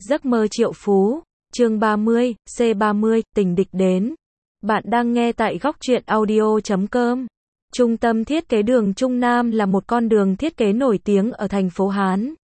Giấc mơ triệu phú, chương 30, C30, tình địch đến. Bạn đang nghe tại góc truyện audio.com. Trung tâm thiết kế đường Trung Nam là một con đường thiết kế nổi tiếng ở thành phố Hán.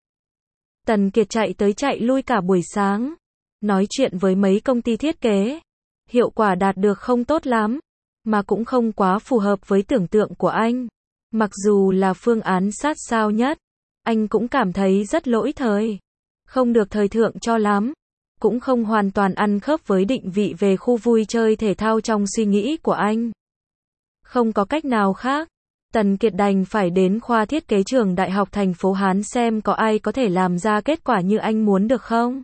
Tần Kiệt chạy tới chạy lui cả buổi sáng, nói chuyện với mấy công ty thiết kế. Hiệu quả đạt được không tốt lắm, mà cũng không quá phù hợp với tưởng tượng của anh. Mặc dù là phương án sát sao nhất, anh cũng cảm thấy rất lỗi thời. Không được thời thượng cho lắm, cũng không hoàn toàn ăn khớp với định vị về khu vui chơi thể thao trong suy nghĩ của anh. Không có cách nào khác, Tần Kiệt đành phải đến khoa thiết kế trường Đại học thành phố Hán xem có ai có thể làm ra kết quả như anh muốn được không.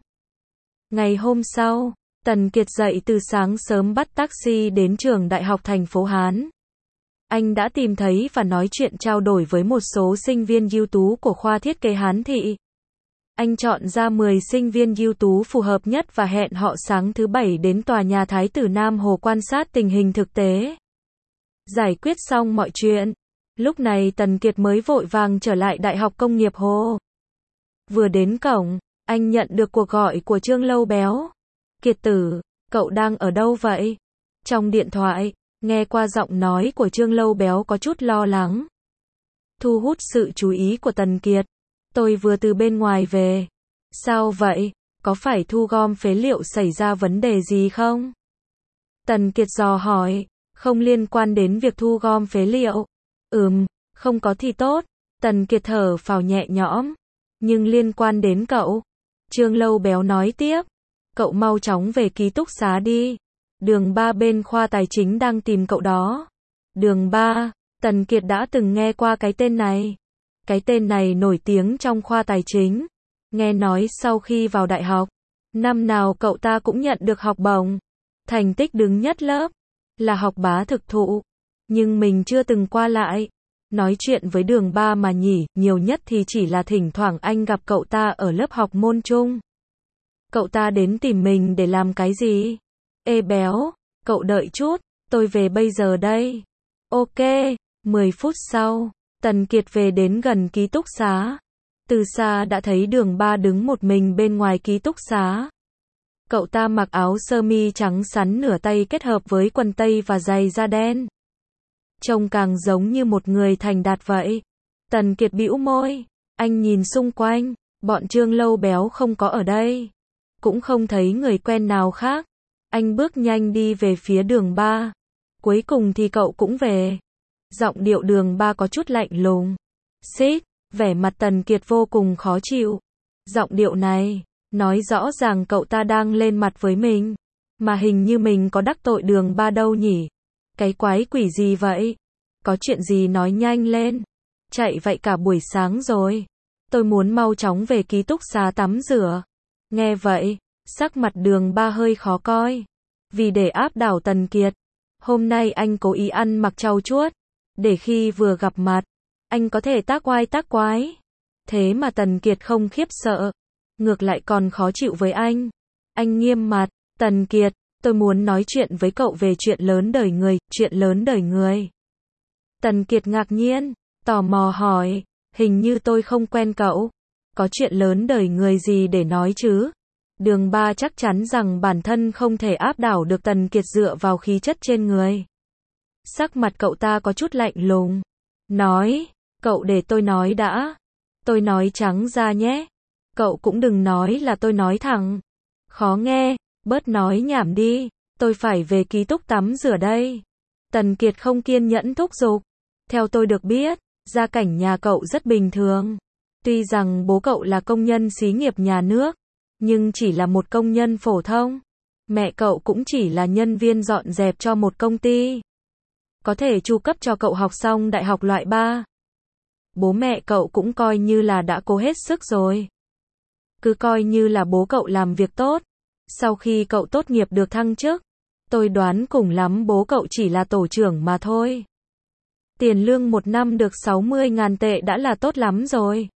Ngày hôm sau, Tần Kiệt dậy từ sáng sớm bắt taxi đến trường Đại học thành phố Hán. Anh đã tìm thấy và nói chuyện trao đổi với một số sinh viên ưu tú của khoa thiết kế Hán Thị. Anh chọn ra 10 sinh viên ưu tú phù hợp nhất và hẹn họ sáng thứ Bảy đến tòa nhà Thái tử Nam Hồ quan sát tình hình thực tế. Giải quyết xong mọi chuyện, lúc này Tần Kiệt mới vội vàng trở lại Đại học Công nghiệp Hồ. Vừa đến cổng, anh nhận được cuộc gọi của Trương Lâu Béo. Kiệt tử, cậu đang ở đâu vậy? Trong điện thoại, nghe qua giọng nói của Trương Lâu Béo có chút lo lắng. Thu hút sự chú ý của Tần Kiệt. Tôi vừa từ bên ngoài về. Sao vậy? Có phải thu gom phế liệu xảy ra vấn đề gì không? Tần Kiệt dò hỏi. Không liên quan đến việc thu gom phế liệu. Không có thì tốt. Tần Kiệt thở phào nhẹ nhõm. Nhưng liên quan đến cậu. Trương Lâu Béo nói tiếp. Cậu mau chóng về ký túc xá đi. Đường 3 bên khoa tài chính đang tìm cậu đó. Đường 3, Tần Kiệt đã từng nghe qua cái tên này. Cái tên này nổi tiếng trong khoa tài chính. Nghe nói sau khi vào đại học, năm nào cậu ta cũng nhận được học bổng. Thành tích đứng nhất lớp. Là học bá thực thụ. Nhưng mình chưa từng qua lại. Nói chuyện với đường 3 mà nhỉ, nhiều nhất thì chỉ là thỉnh thoảng anh gặp cậu ta ở lớp học môn chung. Cậu ta đến tìm mình để làm cái gì? Ê Béo, cậu đợi chút, tôi về bây giờ đây. Ok, 10 phút sau, Tần Kiệt về đến gần ký túc xá. Từ xa đã thấy đường 3 đứng một mình bên ngoài ký túc xá. Cậu ta mặc áo sơ mi trắng sắn nửa tay kết hợp với quần tây và giày da đen. Trông càng giống như một người thành đạt vậy. Tần Kiệt bĩu môi, anh nhìn xung quanh, bọn Trương Lâu Béo không có ở đây. Cũng không thấy người quen nào khác. Anh bước nhanh đi về phía đường 3. Cuối cùng thì cậu cũng về. Giọng điệu đường 3 có chút lạnh lùng. Xít, vẻ mặt Tần Kiệt vô cùng khó chịu. Giọng điệu này, nói rõ ràng cậu ta đang lên mặt với mình. Mà hình như mình có đắc tội đường 3 đâu nhỉ? Cái quái quỷ gì vậy? Có chuyện gì nói nhanh lên. Chạy vậy cả buổi sáng rồi. Tôi muốn mau chóng về ký túc xá tắm rửa. Nghe vậy, sắc mặt đường 3 hơi khó coi. Vì để áp đảo Tần Kiệt, hôm nay anh cố ý ăn mặc trau chuốt. Để khi vừa gặp mặt, anh có thể tác oai tác quái. Thế mà Tần Kiệt không khiếp sợ. Ngược lại còn khó chịu với anh. Anh nghiêm mặt, Tần Kiệt, tôi muốn nói chuyện với cậu về chuyện lớn đời người, chuyện lớn đời người. Tần Kiệt ngạc nhiên, tò mò hỏi, hình như tôi không quen cậu. Có chuyện lớn đời người gì để nói chứ? Đường 3 chắc chắn rằng bản thân không thể áp đảo được Tần Kiệt dựa vào khí chất trên người. Sắc mặt cậu ta có chút lạnh lùng. Nói, cậu để tôi nói đã. Tôi nói trắng ra nhé. Cậu cũng đừng nói là tôi nói thẳng. Khó nghe, bớt nói nhảm đi. Tôi phải về ký túc tắm rửa đây. Tần Kiệt không kiên nhẫn thúc giục. Theo tôi được biết, gia cảnh nhà cậu rất bình thường. Tuy rằng bố cậu là công nhân xí nghiệp nhà nước, nhưng chỉ là một công nhân phổ thông. Mẹ cậu cũng chỉ là nhân viên dọn dẹp cho một công ty. Có thể chu cấp cho cậu học xong đại học loại 3. Bố mẹ cậu cũng coi như là đã cố hết sức rồi. Cứ coi như là bố cậu làm việc tốt. Sau khi cậu tốt nghiệp được thăng chức, tôi đoán cùng lắm bố cậu chỉ là tổ trưởng mà thôi. Tiền lương một năm được 60.000 tệ đã là tốt lắm rồi.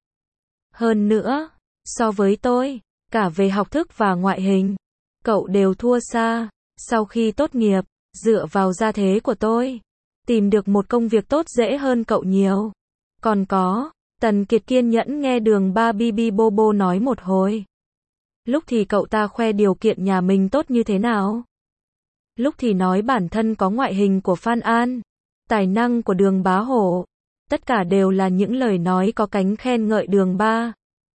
Hơn nữa, so với tôi, cả về học thức và ngoại hình, cậu đều thua xa. Sau khi tốt nghiệp, dựa vào gia thế của tôi, tìm được một công việc tốt dễ hơn cậu nhiều. Còn có, Tần Kiệt kiên nhẫn nghe đường 3 Bibi Bobo nói một hồi. Lúc thì cậu ta khoe điều kiện nhà mình tốt như thế nào. Lúc thì nói bản thân có ngoại hình của Phan An, tài năng của Đường Bá Hổ. Tất cả đều là những lời nói có cánh khen ngợi Đường Ba.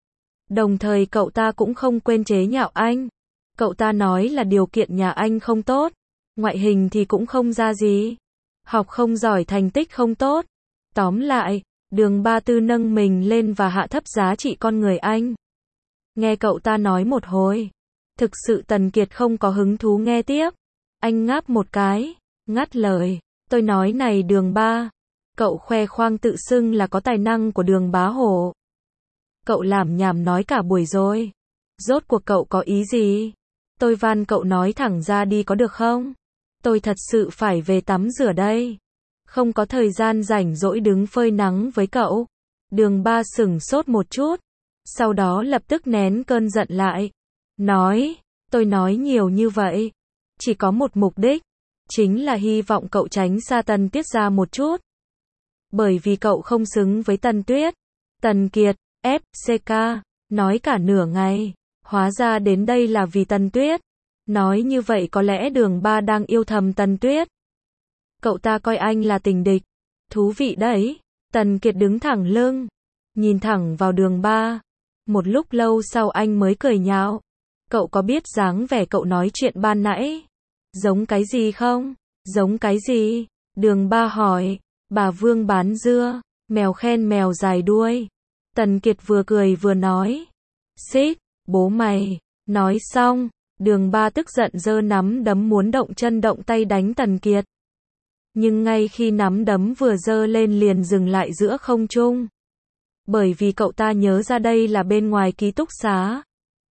Đồng thời cậu ta cũng không quên chế nhạo anh. Cậu ta nói là điều kiện nhà anh không tốt, ngoại hình thì cũng không ra gì, học không giỏi, thành tích không tốt. Tóm lại, Đường Ba Tư nâng mình lên và hạ thấp giá trị con người anh. Nghe cậu ta nói một hồi, thực sự Tần Kiệt không có hứng thú nghe tiếp. Anh ngáp một cái, ngắt lời, tôi nói này Đường Ba, cậu khoe khoang tự xưng là có tài năng của Đường Bá Hổ. Cậu lảm nhảm nói cả buổi rồi. Rốt cuộc cậu có ý gì? Tôi van cậu nói thẳng ra đi có được không? Tôi thật sự phải về tắm rửa đây. Không có thời gian rảnh rỗi đứng phơi nắng với cậu. Đường Ba sửng sốt một chút. Sau đó lập tức nén cơn giận lại. Nói, tôi nói nhiều như vậy. Chỉ có một mục đích. Chính là hy vọng cậu tránh xa Tần Tuyết ra một chút. Bởi vì cậu không xứng với Tần Tuyết. Tần Kiệt, FCK, nói cả nửa ngày. Hóa ra đến đây là vì Tần Tuyết. Nói như vậy có lẽ Đường Ba đang yêu thầm Tần Tuyết. Cậu ta coi anh là tình địch. Thú vị đấy. Tần Kiệt đứng thẳng lưng, nhìn thẳng vào Đường Ba. Một lúc lâu sau anh mới cười nhạo. Cậu có biết dáng vẻ cậu nói chuyện ban nãy giống cái gì không? Giống cái gì? Đường Ba hỏi. Bà Vương bán dưa, mèo khen mèo dài đuôi. Tần Kiệt vừa cười vừa nói. Xích, bố mày. Nói xong, Đường Ba tức giận giơ nắm đấm muốn động chân động tay đánh Tần Kiệt. Nhưng ngay khi nắm đấm vừa giơ lên liền dừng lại giữa không trung. Bởi vì cậu ta nhớ ra đây là bên ngoài ký túc xá.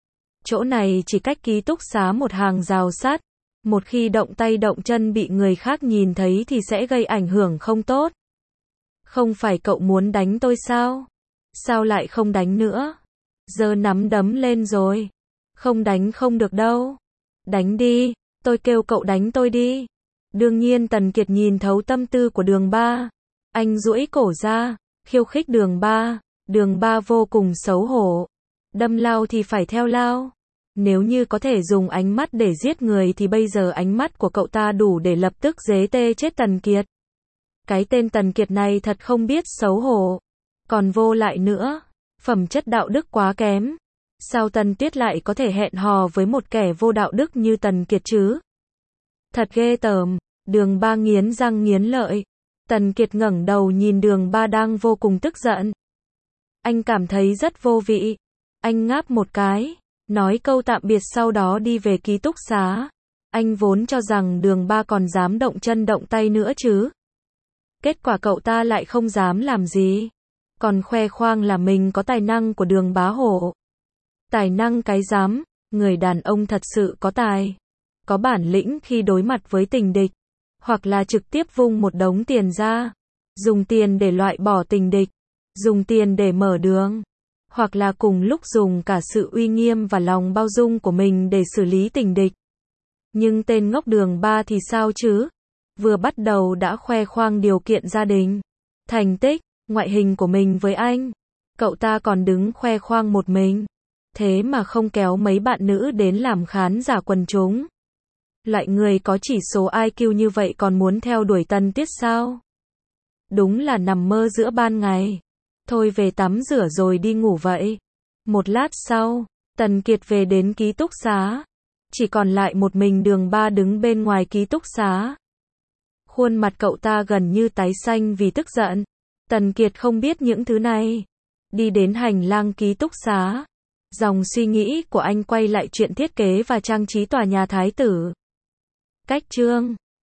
Chỗ này chỉ cách ký túc xá một hàng rào sắt. Một khi động tay động chân bị người khác nhìn thấy thì sẽ gây ảnh hưởng không tốt. Không phải cậu muốn đánh tôi sao? Sao lại không đánh nữa? Giơ nắm đấm lên rồi. Không đánh không được đâu. Đánh đi, tôi kêu cậu đánh tôi đi. Đương nhiên Tần Kiệt nhìn thấu tâm tư của Đường Ba. Anh duỗi cổ ra, khiêu khích Đường Ba. Đường Ba vô cùng xấu hổ. Đâm lao thì phải theo lao. Nếu như có thể dùng ánh mắt để giết người thì bây giờ ánh mắt của cậu ta đủ để lập tức giết tê chết Tần Kiệt. Cái tên Tần Kiệt này thật không biết xấu hổ. Còn vô lại nữa. Phẩm chất đạo đức quá kém. Sao Tần Tuyết lại có thể hẹn hò với một kẻ vô đạo đức như Tần Kiệt chứ? Thật ghê tởm. Đường Ba nghiến răng nghiến lợi. Tần Kiệt ngẩng đầu nhìn Đường Ba đang vô cùng tức giận. Anh cảm thấy rất vô vị. Anh ngáp một cái, nói câu tạm biệt sau đó đi về ký túc xá. Anh vốn cho rằng Đường Ba còn dám động chân động tay nữa chứ. Kết quả cậu ta lại không dám làm gì. Còn khoe khoang là mình có tài năng của Đường Bá Hổ. Tài năng cái dám, người đàn ông thật sự có tài. Có bản lĩnh khi đối mặt với tình địch. Hoặc là trực tiếp vung một đống tiền ra. Dùng tiền để loại bỏ tình địch. Dùng tiền để mở đường. Hoặc là cùng lúc dùng cả sự uy nghiêm và lòng bao dung của mình để xử lý tình địch. Nhưng tên ngốc Đường Ba thì sao chứ? Vừa bắt đầu đã khoe khoang điều kiện gia đình, thành tích, ngoại hình của mình với anh. Cậu ta còn đứng khoe khoang một mình. Thế mà không kéo mấy bạn nữ đến làm khán giả quần chúng. Loại người có chỉ số IQ như vậy còn muốn theo đuổi Tần Tuyết sao? Đúng là nằm mơ giữa ban ngày. Thôi về tắm rửa rồi đi ngủ vậy. Một lát sau, Tần Kiệt về đến ký túc xá. Chỉ còn lại một mình Đường Ba đứng bên ngoài ký túc xá. Khuôn mặt cậu ta gần như tái xanh vì tức giận. Tần Kiệt không biết những thứ này. Đi đến hành lang ký túc xá. Dòng suy nghĩ của anh quay lại chuyện thiết kế và trang trí tòa nhà Thái tử. Cách chương